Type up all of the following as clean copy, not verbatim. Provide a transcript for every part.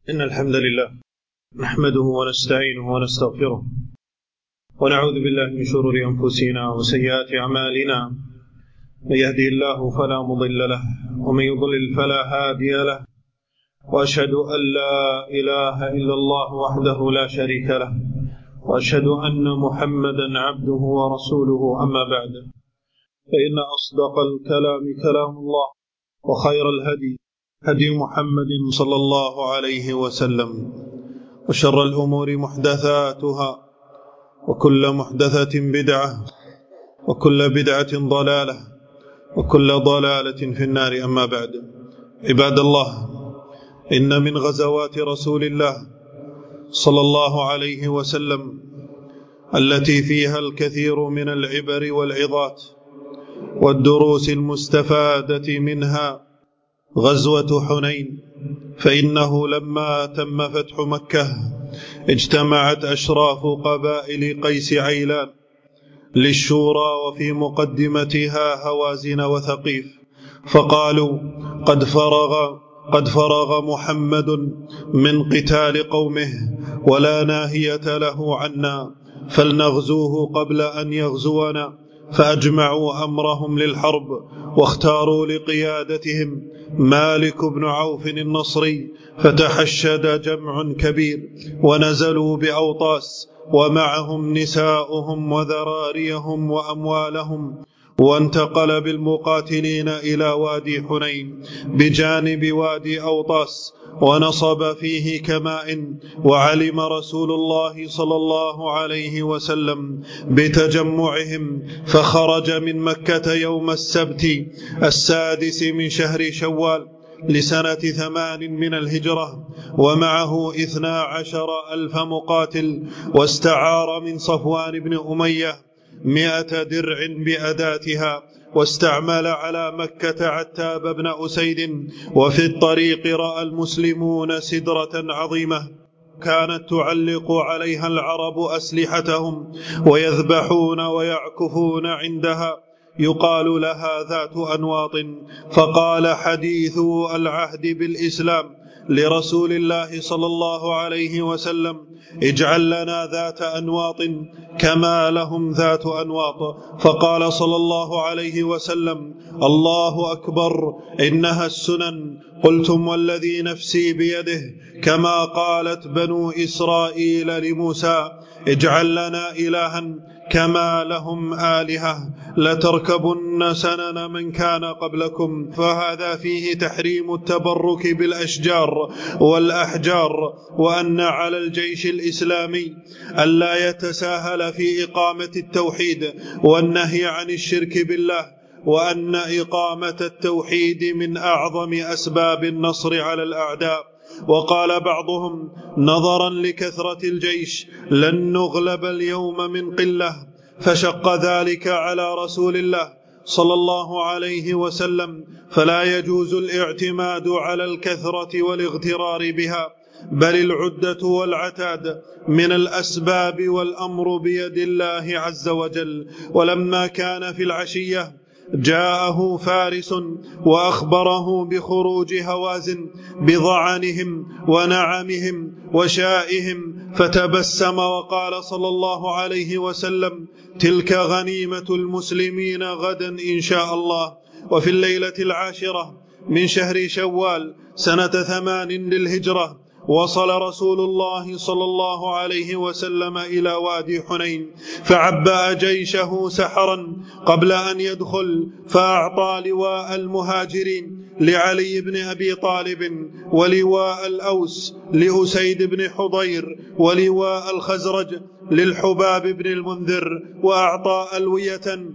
إن الحمد لله نحمده ونستعينه ونستغفره ونعوذ بالله من شرور أنفسنا وسيئات أعمالنا. من يهده الله فلا مضل له ومن يضلل فلا هادي له، وأشهد أن لا إله إلا الله وحده لا شريك له، وأشهد أن محمدا عبده ورسوله. أما بعد، فإن أصدق الكلام كلام الله، وخير الهدي هدي محمد صلى الله عليه وسلم، وشر الأمور محدثاتها، وكل محدثة بدعة، وكل بدعة ضلالة، وكل ضلالة في النار. أما بعد، عباد الله، إن من غزوات رسول الله صلى الله عليه وسلم التي فيها الكثير من العبر والعظات والدروس المستفادة منها غزوة حنين. فإنه لما تم فتح مكة اجتمعت أشراف قبائل قيس عيلان للشورى، وفي مقدمتها هوازن وثقيف، فقالوا: قد فرغ محمد من قتال قومه، ولا ناهية له عنا، فلنغزوه قبل أن يغزونا. فأجمعوا أمرهم للحرب، واختاروا لقيادتهم مالك بن عوف النصري، فتحشد جمع كبير ونزلوا بأوطاس، ومعهم نساؤهم وذراريهم وأموالهم، وانتقل بالمقاتلين إلى وادي حنين بجانب وادي أوطاس، ونصب فيه كمائن. وعلم رسول الله صلى الله عليه وسلم بتجمعهم، فخرج من مكة يوم السبت 6 من شهر شوال لسنة 8 من الهجرة، ومعه 12,000 مقاتل، واستعار من صفوان بن أمية 100 درع بأداتها، واستعمل على مكة عتاب بن أسيد. وفي الطريق رأى المسلمون سدرة عظيمة كانت تعلق عليها العرب أسلحتهم، ويذبحون ويعكفون عندها، يقال لها ذات أنواط. فقال حديث العهد بالإسلام لرسول الله صلى الله عليه وسلم: اجعل لنا ذات أنواط كما لهم ذات أنواط. فقال صلى الله عليه وسلم: الله أكبر، إنها السنن. قلتم: والذي نفسي بيده، كما قالت بنو إسرائيل لموسى: اجعل لنا إلها كما لهم آلهة، لتركبن سنن من كان قبلكم. فهذا فيه تحريم التبرك بالأشجار والأحجار، وأن على الجيش الإسلامي ألا يتساهل في إقامة التوحيد والنهي عن الشرك بالله، وأن إقامة التوحيد من أعظم أسباب النصر على الأعداء. وقال بعضهم: نظرا لكثرة الجيش لن نغلب اليوم من قلة، فشق ذلك على رسول الله صلى الله عليه وسلم، فلا يجوز الاعتماد على الكثرة والاغترار بها، بل العدة والعتاد من الأسباب، والأمر بيد الله عز وجل. ولما كان في العشية جاءه فارس وأخبره بخروج هوازن بضعنهم ونعمهم وشائهم، فتبسم وقال صلى الله عليه وسلم: تلك غنيمة المسلمين غدا إن شاء الله. وفي الليلة 10 من شهر شوال سنة 8 للهجرة وصل رسول الله صلى الله عليه وسلم إلى وادي حنين، فعبأ جيشه سحرا قبل أن يدخل، فأعطى لواء المهاجرين لعلي بن أبي طالب، ولواء الأوس لأسيد بن حضير، ولواء الخزرج للحباب بن المنذر، وأعطى ألوية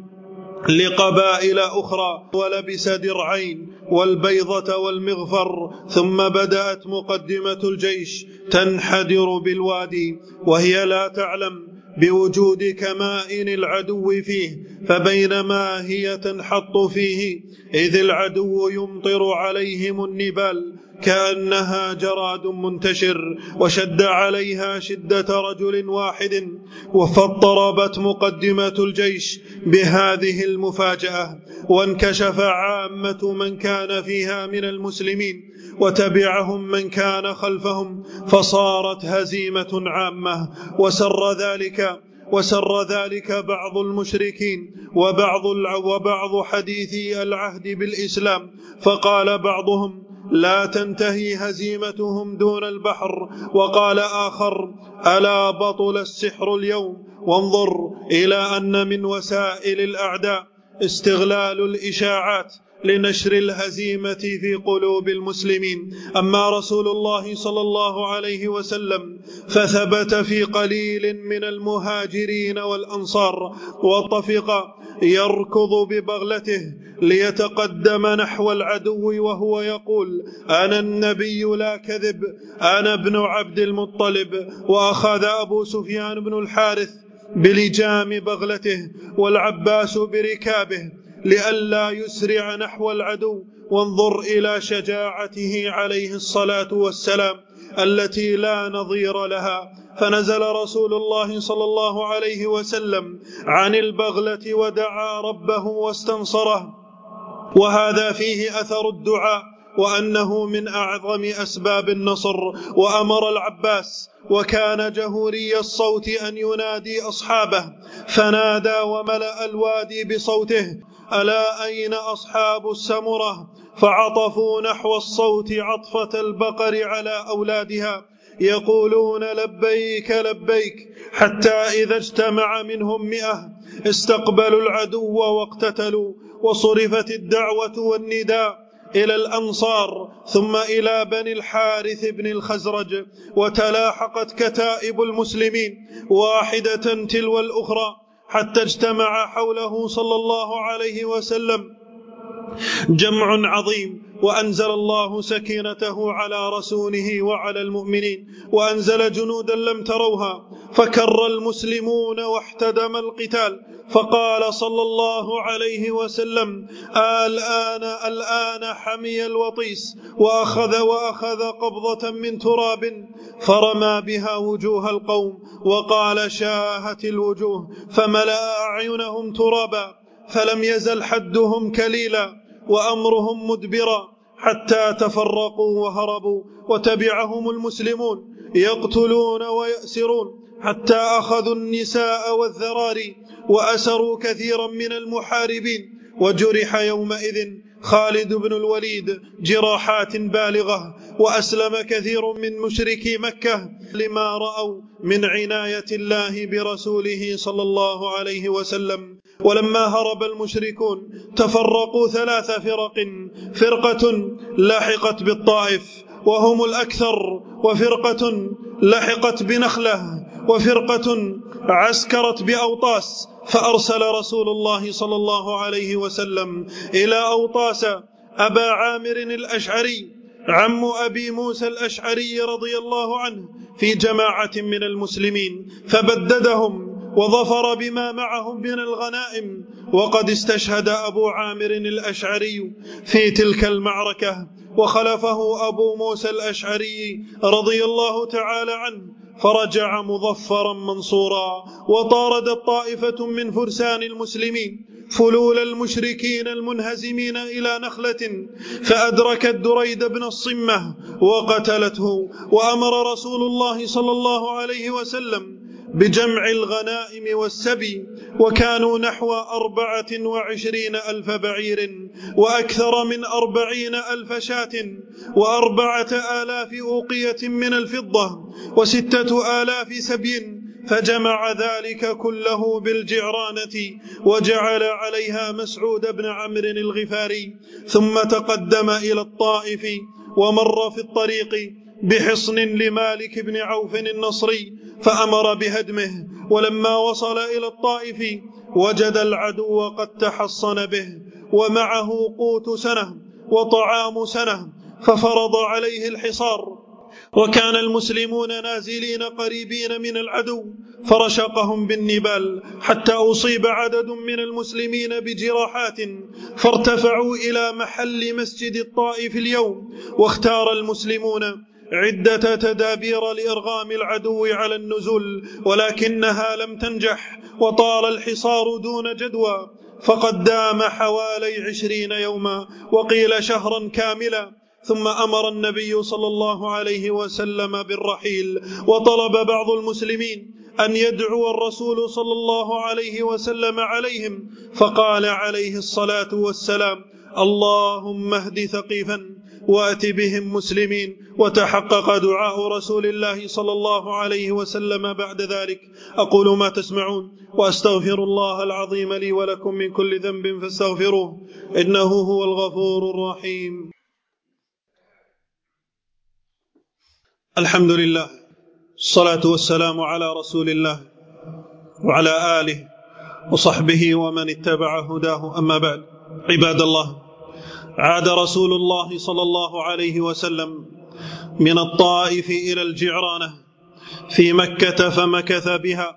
لقبائل أخرى، ولبس درعين والبيضة والمغفر. ثم بدأت مقدمة الجيش تنحدر بالوادي، وهي لا تعلم بوجود كمائن العدو فيه، فبينما هي تنحط فيه إذ العدو يمطر عليهم النبال كأنها جراد منتشر، وشد عليها شدة رجل واحد. فاضطربت مقدمة الجيش بهذه المفاجأة، وانكشف عامة من كان فيها من المسلمين وتبعهم من كان خلفهم، فصارت هزيمة عامة. وسر ذلك بعض المشركين وبعض حديثي العهد بالإسلام، فقال بعضهم: لا تنتهي هزيمتهم دون البحر. وقال آخر: ألا بطل السحر اليوم. وانظر إلى أن من وسائل الأعداء استغلال الإشاعات لنشر الهزيمة في قلوب المسلمين. أما رسول الله صلى الله عليه وسلم فثبت في قليل من المهاجرين والأنصار، وطفق يركض ببغلته ليتقدم نحو العدو وهو يقول: أنا النبي لا كذب، أنا ابن عبد المطلب. وأخذ أبو سفيان بن الحارث بلجام بغلته والعباس بركابه لئلا يسرع نحو العدو. وانظر إلى شجاعته عليه الصلاة والسلام التي لا نظير لها. فنزل رسول الله صلى الله عليه وسلم عن البغلة ودعا ربه واستنصره، وهذا فيه أثر الدعاء وأنه من أعظم أسباب النصر. وأمر العباس وكان جهوري الصوت أن ينادي أصحابه، فنادى وملأ الوادي بصوته: ألا أين أصحاب السمرة؟ فعطفوا نحو الصوت عطفة البقر على أولادها يقولون: لبيك لبيك، حتى إذا اجتمع منهم 100 استقبلوا العدو واقتتلوا. وصرفت الدعوة والنداء إلى الأنصار ثم إلى بني الحارث بن الخزرج، وتلاحقت كتائب المسلمين واحدة تلو الأخرى حتى اجتمع حوله صلى الله عليه وسلم جمع عظيم. وأنزل الله سكينته على رسوله وعلى المؤمنين، وأنزل جنودا لم تروها، فكر المسلمون واحتدم القتال. فقال صلى الله عليه وسلم: الآن حمي الوطيس. وأخذ قبضة من تراب فرمى بها وجوه القوم، وقال: شاهت الوجوه، فملأ أعينهم ترابا، فلم يزل حدهم كليلا وأمرهم مدبرا حتى تفرقوا وهربوا. وتبعهم المسلمون يقتلون ويأسرون حتى أخذوا النساء والذراري، وأسروا كثيرا من المحاربين. وجرح يومئذ خالد بن الوليد جراحات بالغة، وأسلم كثير من مشركي مكة لما رأوا من عناية الله برسوله صلى الله عليه وسلم. ولما هرب المشركون تفرقوا 3 فرق: فرقة لحقت بالطائف وهم الأكثر، وفرقة لحقت بنخلة، وفرقة عسكرت بأوطاس. فأرسل رسول الله صلى الله عليه وسلم إلى أوطاس أبا عامر الأشعري عم أبي موسى الأشعري رضي الله عنه في جماعة من المسلمين، فبددهم وظفر بما معهم من الغنائم. وقد استشهد أبو عامر الأشعري في تلك المعركة، وخلفه أبو موسى الأشعري رضي الله تعالى عنه، فرجع مظفرا منصورا. وطاردت طائفة من فرسان المسلمين فلول المشركين المنهزمين إلى نخلة، فأدركت دريد بن الصمة وقتلته. وأمر رسول الله صلى الله عليه وسلم بجمع الغنائم والسبي، وكانوا نحو 24,000 بعير، وأكثر من 40,000 شاة، 4,000 أوقية من الفضة، 6,000 سبي. فجمع ذلك كله بالجعرانة وجعل عليها مسعود بن عمرو الغفاري، ثم تقدم إلى الطائف، ومر في الطريق بحصن لمالك بن عوف النصري فأمر بهدمه. ولما وصل إلى الطائف وجد العدو قد تحصن به، ومعه قوت سنة وطعام سنة، ففرض عليه الحصار. وكان المسلمون نازلين قريبين من العدو، فرشقهم بالنبال حتى أصيب عدد من المسلمين بجراحات، فارتفعوا إلى محل مسجد الطائف اليوم. واختار المسلمون عدة تدابير لإرغام العدو على النزول، ولكنها لم تنجح، وطال الحصار دون جدوى. فقد دام حوالي 20 يوما وقيل شهرا كاملا. ثم أمر النبي صلى الله عليه وسلم بالرحيل، وطلب بعض المسلمين أن يدعو الرسول صلى الله عليه وسلم عليهم، فقال عليه الصلاة والسلام: اللهم اهد ثقيفا وأت بهم مسلمين. وتحقق دعاء رسول الله صلى الله عليه وسلم بعد ذلك. أقول ما تسمعون وأستغفر الله العظيم لي ولكم من كل ذنب فاستغفروه إنه هو الغفور الرحيم. الحمد لله، الصلاة والسلام على رسول الله وعلى آله وصحبه ومن اتبع هداه، أما بعد. عباد الله، عاد رسول الله صلى الله عليه وسلم من الطائف إلى الجعرانة في مكة، فمكث بها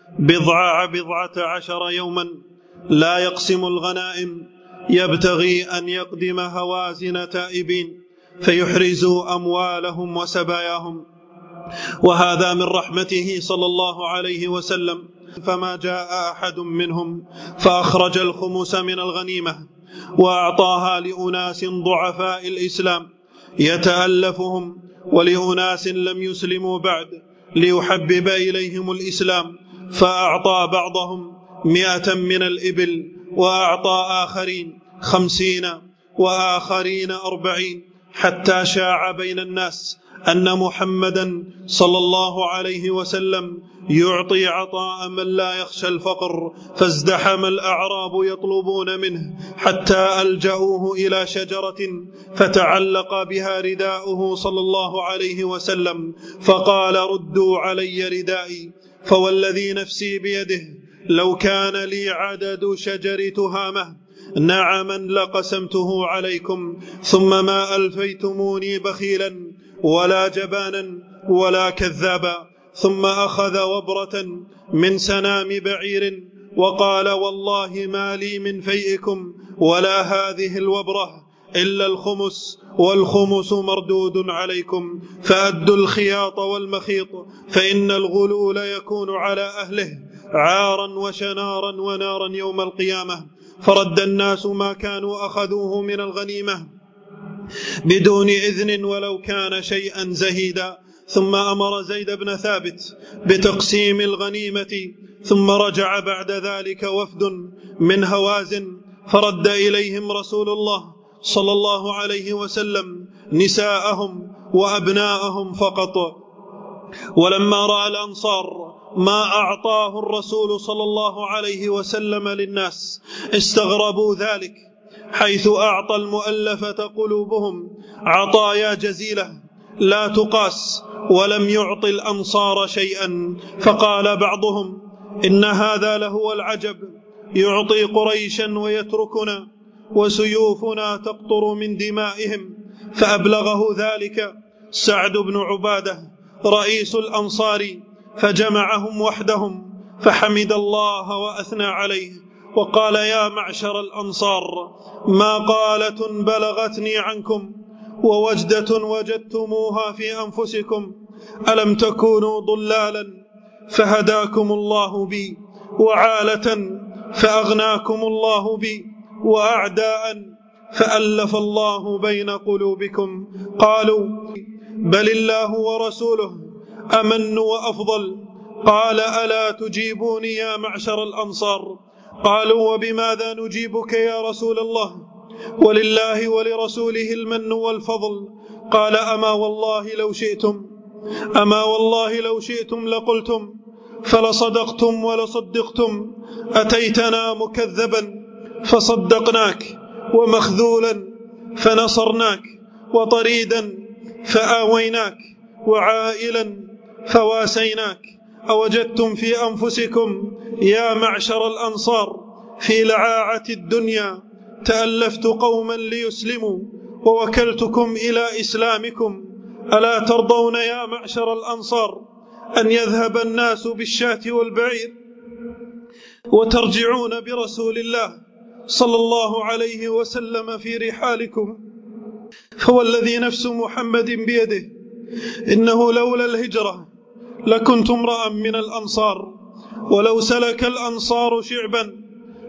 بضعة عشر يوما لا يقسم الغنائم، يبتغي أن يقدم هوازن تائبين فيحرزوا أموالهم وسباياهم، وهذا من رحمته صلى الله عليه وسلم. فما جاء أحد منهم فأخرج الخمس من الغنيمة وأعطاها لأناس ضعفاء الإسلام يتألفهم، ولأناس لم يسلموا بعد ليحبب إليهم الإسلام، فأعطى بعضهم 100 من الإبل، وأعطى آخرين 50 وآخرين 40، حتى شاع بين الناس أن محمدا صلى الله عليه وسلم يعطي عطاء من لا يخشى الفقر، فازدحم الأعراب يطلبون منه حتى ألجأوه إلى شجرة فتعلق بها رداؤه صلى الله عليه وسلم، فقال: ردوا علي ردائي، فوالذي نفسي بيده لو كان لي عدد شجر تهامة نعما لقسمته عليكم، ثم ما ألفيتموني بخيلا ولا جبانا ولا كذابا. ثم أخذ وبرة من سنام بعير وقال: والله ما لي من فيئكم ولا هذه الوبرة إلا الخمس، والخمس مردود عليكم، فأدوا الخياط والمخيط، فإن الغلول يكون على أهله عارا وشنارا ونارا يوم القيامة. فرد الناس ما كانوا أخذوه من الغنيمة بدون إذن ولو كان شيئا زهيدا. ثم أمر زيد بن ثابت بتقسيم الغنيمة، ثم رجع بعد ذلك وفد من هوازن، فرد إليهم رسول الله صلى الله عليه وسلم نساءهم وأبناءهم فقط. ولما رأى الأنصار ما أعطاه الرسول صلى الله عليه وسلم للناس استغربوا ذلك، حيث أعطى المؤلفة قلوبهم عطايا جزيلة لا تقاس، ولم يعط الأنصار شيئا. فقال بعضهم: إن هذا لهو العجب، يعطي قريشا ويتركنا وسيوفنا تقطر من دمائهم. فأبلغه ذلك سعد بن عبادة رئيس الأنصار، فجمعهم وحدهم فحمد الله وأثنى عليه وقال: يا معشر الأنصار، ما قالة بلغتني عنكم ووجدة وجدتموها في أنفسكم، ألم تكونوا ضلالا فهداكم الله بي، وعالة فأغناكم الله بي، وأعداء فألف الله بين قلوبكم. قالوا: بل الله ورسوله أمن وأفضل. قال: ألا تجيبوني يا معشر الأنصار؟ قالوا: وبماذا نجيبك يا رسول الله؟ ولله ولرسوله المن والفضل. قال: أما والله لو شئتم لقلتم، فلصدقتم ولصدقتم. أتيتنا مكذبا فصدقناك، ومخذولا فنصرناك، وطريدا فآويناك، وعائلا فواسيناك. أوجدتم في أنفسكم يا معشر الأنصار في لعاعة الدنيا تألفت قوما ليسلموا ووكلتكم إلى إسلامكم؟ ألا ترضون يا معشر الأنصار أن يذهب الناس بالشاة والبعير وترجعون برسول الله صلى الله عليه وسلم في رحالكم؟ فوالذي نفس محمد بيده إنه لولا الهجرة لكنت امرأ من الأنصار، ولو سلك الأنصار شعبا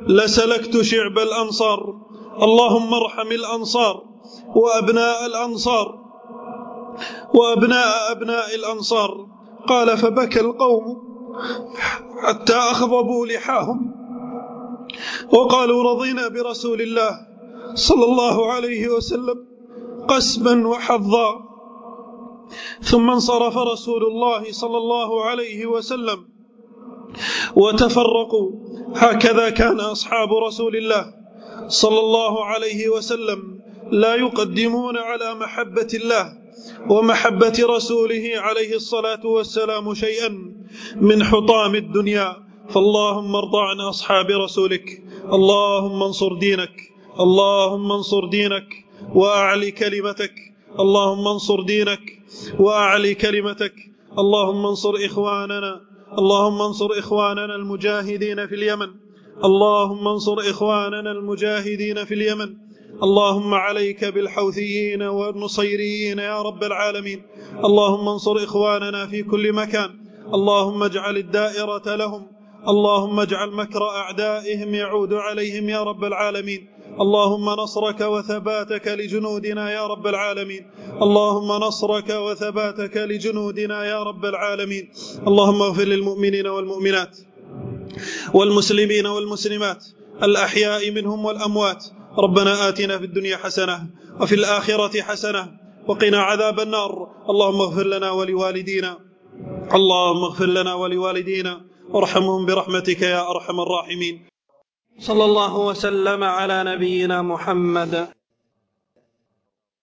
لسلكت شعب الأنصار. اللهم ارحم الأنصار وأبناء الأنصار وأبناء أبناء الأنصار. قال فبكى القوم حتى أخضبوا لحاهم وقالوا رضينا برسول الله صلى الله عليه وسلم قسما وحظا. ثم انصرف رسول الله صلى الله عليه وسلم وتفرقوا. هكذا كان أصحاب رسول الله صلى الله عليه وسلم لا يقدمون على محبة الله ومحبة رسوله عليه الصلاة والسلام شيئا من حطام الدنيا. فاللهم ارض عن أصحاب رسولك. اللهم انصر دينك، اللهم انصر دينك وأعلي كلمتك، اللهم انصر دينك وأعلي كلمتك. اللهم انصر إخواننا، اللهم انصر إخواننا المجاهدين في اليمن، اللهم انصر إخواننا المجاهدين في اليمن. اللهم عليك بالحوثيين والنصيريين يا رب العالمين. اللهم انصر إخواننا في كل مكان. اللهم اجعل الدائرة لهم، اللهم اجعل مكر أعدائهم يعود عليهم يا رب العالمين. اللهم نصرك وثباتك لجنودنا يا رب العالمين، اللهم نصرك وثباتك لجنودنا يا رب العالمين. اللهم اغفر للمؤمنين والمؤمنات والمسلمين والمسلمات الأحياء منهم والأموات. ربنا آتنا في الدنيا حسنة وفي الآخرة حسنة وقنا عذاب النار. اللهم اغفر لنا ولوالدينا، اللهم اغفر لنا ولوالدينا وارحمهم برحمتك يا أرحم الراحمين. صلى الله وسلم على نبينا محمد.